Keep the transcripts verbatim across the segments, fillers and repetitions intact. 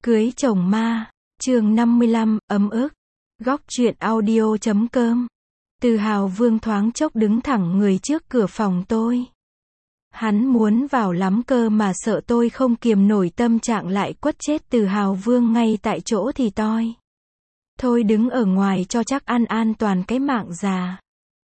Cưới chồng ma, chương năm mươi lăm, ấm ức. Góc truyện audio chấm com. Từ Hào Vương thoáng chốc đứng thẳng người trước cửa phòng tôi. Hắn muốn vào lắm cơ mà sợ tôi không kiềm nổi tâm trạng lại quất chết Từ Hào Vương ngay tại chỗ thì toi. Thôi đứng ở ngoài cho chắc ăn an toàn cái mạng già.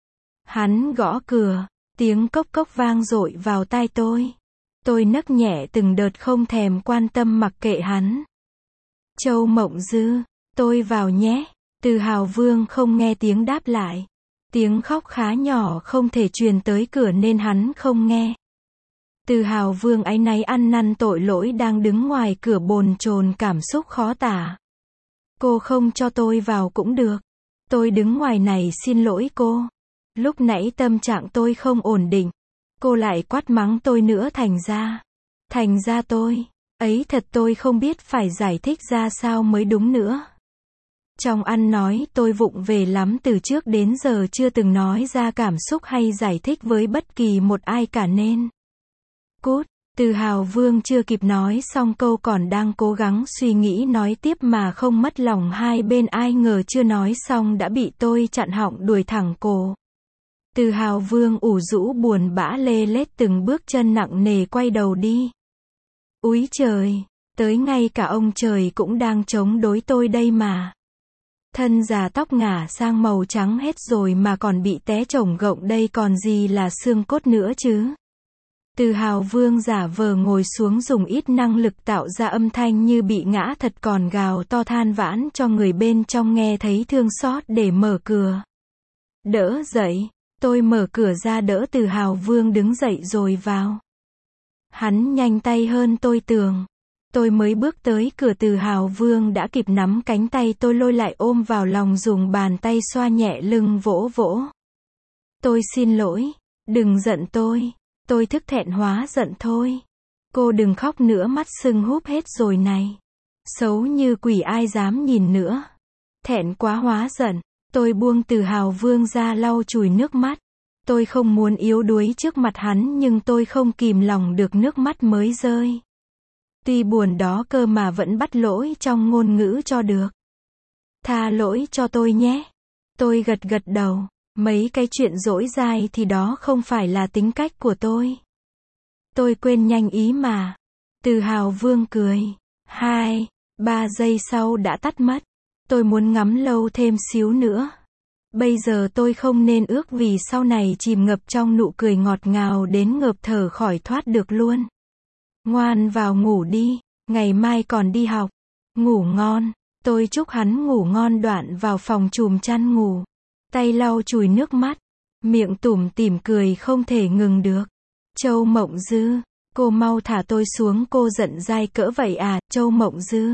Hắn gõ cửa, tiếng cốc cốc vang dội vào tai tôi. Tôi nấc nhẹ từng đợt không thèm quan tâm mặc kệ hắn. Châu Mộng Dư, tôi vào nhé. Từ Hào Vương không nghe tiếng đáp lại. Tiếng khóc khá nhỏ không thể truyền tới cửa nên hắn không nghe. Từ Hào Vương áy náy ăn năn tội lỗi đang đứng ngoài cửa bồn chồn cảm xúc khó tả. Cô không cho tôi vào cũng được. Tôi đứng ngoài này xin lỗi cô. Lúc nãy tâm trạng tôi không ổn định. Cô lại quát mắng tôi nữa thành ra. Thành ra tôi. Ấy thật tôi không biết phải giải thích ra sao mới đúng nữa. Trong ăn nói tôi vụng về lắm, từ trước đến giờ chưa từng nói ra cảm xúc hay giải thích với bất kỳ một ai cả nên. Cút, Từ Hào Vương chưa kịp nói xong câu còn đang cố gắng suy nghĩ nói tiếp mà không mất lòng hai bên, ai ngờ chưa nói xong đã bị tôi chặn họng đuổi thẳng cổ. Từ Hào Vương ủ rũ buồn bã lê lết từng bước chân nặng nề quay đầu đi. Úi trời, tới ngay cả ông trời cũng đang chống đối tôi đây mà. Thân già tóc ngả sang màu trắng hết rồi mà còn bị té chổng gọng, đây còn gì là xương cốt nữa chứ. Từ Hào Vương giả vờ ngồi xuống dùng ít năng lực tạo ra âm thanh như bị ngã thật còn gào to than vãn cho người bên trong nghe thấy thương xót để mở cửa. Đỡ dậy, tôi mở cửa ra đỡ Từ Hào Vương đứng dậy rồi vào. Hắn nhanh tay hơn tôi tưởng. Tôi mới bước tới cửa Từ Hào Vương đã kịp nắm cánh tay tôi lôi lại ôm vào lòng dùng bàn tay xoa nhẹ lưng vỗ vỗ. Tôi xin lỗi, đừng giận tôi, tôi thức thẹn hóa giận thôi. Cô đừng khóc nữa, mắt sưng húp hết rồi này. Xấu như quỷ ai dám nhìn nữa. Thẹn quá hóa giận, tôi buông Từ Hào Vương ra lau chùi nước mắt. Tôi không muốn yếu đuối trước mặt hắn nhưng tôi không kìm lòng được nước mắt mới rơi. Tuy buồn đó cơ mà vẫn bắt lỗi trong ngôn ngữ cho được. Tha lỗi cho tôi nhé. Tôi gật gật đầu. Mấy cái chuyện dỗi dai thì đó không phải là tính cách của tôi. Tôi quên nhanh ý mà. Từ Hào Vương cười. Hai, ba giây sau đã tắt mất. Tôi muốn ngắm lâu thêm xíu nữa. Bây giờ tôi không nên ước vì sau này chìm ngập trong nụ cười ngọt ngào đến ngợp thở khỏi thoát được luôn. Ngoan vào ngủ đi, ngày mai còn đi học. Ngủ ngon. Tôi chúc hắn ngủ ngon, đoạn vào phòng chùm chăn ngủ. Tay lau chùi nước mắt. Miệng tủm tỉm cười không thể ngừng được. Châu Mộng Dư, cô mau thả tôi xuống, cô giận dai cỡ vậy à, Châu Mộng Dư.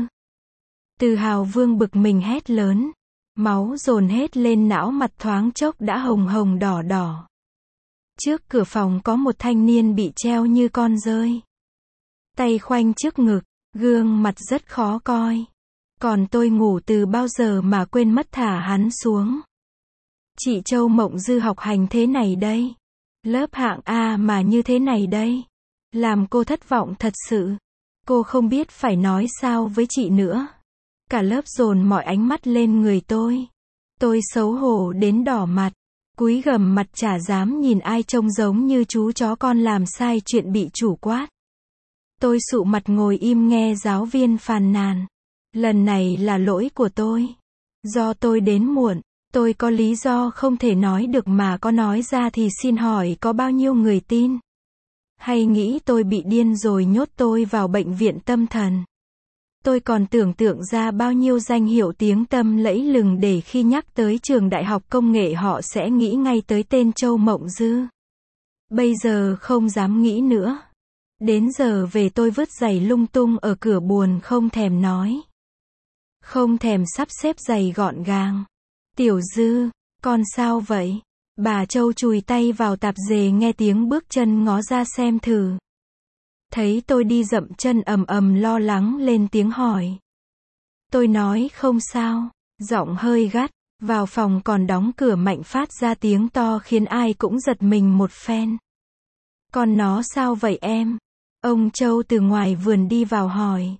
Từ Hào Vương bực mình hét lớn. Máu dồn hết lên não, mặt thoáng chốc đã hồng hồng đỏ đỏ. Trước cửa phòng có một thanh niên bị treo như con dơi. Tay khoanh trước ngực, gương mặt rất khó coi. Còn tôi ngủ từ bao giờ mà quên mất thả hắn xuống. Chị Châu Mộng Dư học hành thế này đây. Lớp hạng A mà như thế này đây. Làm cô thất vọng thật sự. Cô không biết phải nói sao với chị nữa. Cả lớp dồn mọi ánh mắt lên người tôi. Tôi xấu hổ đến đỏ mặt. Cúi gằm mặt chả dám nhìn ai, trông giống như chú chó con làm sai chuyện bị chủ quát. Tôi sụ mặt ngồi im nghe giáo viên phàn nàn. Lần này là lỗi của tôi. Do tôi đến muộn. Tôi có lý do không thể nói được mà có nói ra thì xin hỏi có bao nhiêu người tin? Hay nghĩ tôi bị điên rồi nhốt tôi vào bệnh viện tâm thần? Tôi còn tưởng tượng ra bao nhiêu danh hiệu tiếng tăm lẫy lừng để khi nhắc tới trường đại học công nghệ họ sẽ nghĩ ngay tới tên Châu Mộng Dư. Bây giờ không dám nghĩ nữa. Đến giờ về tôi vứt giày lung tung ở cửa buồn không thèm nói. Không thèm sắp xếp giày gọn gàng. Tiểu Dư, con sao vậy? Bà Châu chùi tay vào tạp dề nghe tiếng bước chân ngó ra xem thử. Thấy tôi đi dậm chân ầm ầm lo lắng lên tiếng hỏi. Tôi nói không sao, giọng hơi gắt, vào phòng còn đóng cửa mạnh phát ra tiếng to khiến ai cũng giật mình một phen. Con nó sao vậy em? Ông Châu từ ngoài vườn đi vào hỏi.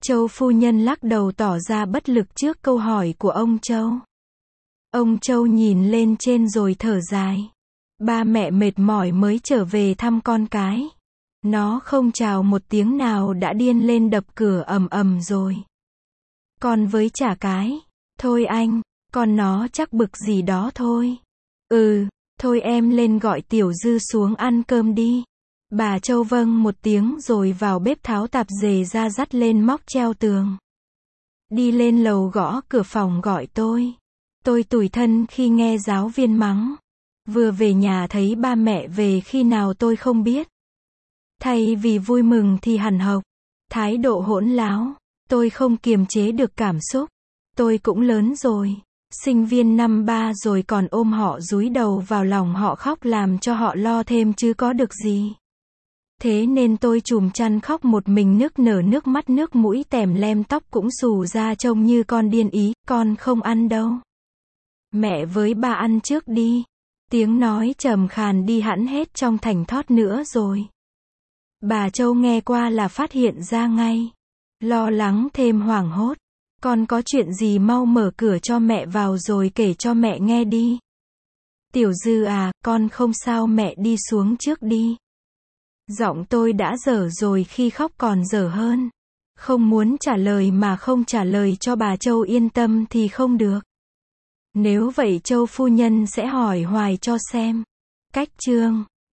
Châu phu nhân lắc đầu tỏ ra bất lực trước câu hỏi của ông Châu. Ông Châu nhìn lên trên rồi thở dài. Ba mẹ mệt mỏi mới trở về thăm con cái. Nó không chào một tiếng nào đã điên lên đập cửa ầm ầm rồi. Con với chả cái. Thôi anh, con nó chắc bực gì đó thôi. Ừ, thôi em lên gọi Tiểu Dư xuống ăn cơm đi. Bà Châu vâng một tiếng rồi vào bếp tháo tạp dề ra dắt lên móc treo tường. Đi lên lầu gõ cửa phòng gọi tôi. Tôi tủi thân khi nghe giáo viên mắng. Vừa về nhà thấy ba mẹ về khi nào tôi không biết. Thay vì vui mừng thì hằn học. Thái độ hỗn láo. Tôi không kiềm chế được cảm xúc. Tôi cũng lớn rồi. Sinh viên năm ba rồi còn ôm họ dúi đầu vào lòng họ khóc làm cho họ lo thêm chứ có được gì. Thế nên tôi trùm chăn khóc một mình nức nở nước mắt nước mũi tèm lem tóc cũng xù ra trông như con điên ý, con không ăn đâu. Mẹ với ba ăn trước đi. Tiếng nói trầm khàn đi hẳn hết trong thảnh thót nữa rồi. Bà Châu nghe qua là phát hiện ra ngay. Lo lắng thêm hoảng hốt. Con có chuyện gì mau mở cửa cho mẹ vào rồi kể cho mẹ nghe đi. Tiểu Dư à, con không sao mẹ đi xuống trước đi. Giọng tôi đã dở rồi khi khóc còn dở hơn. Không muốn trả lời mà không trả lời cho bà Châu yên tâm thì không được. Nếu vậy Châu phu nhân sẽ hỏi hoài cho xem. Cách chương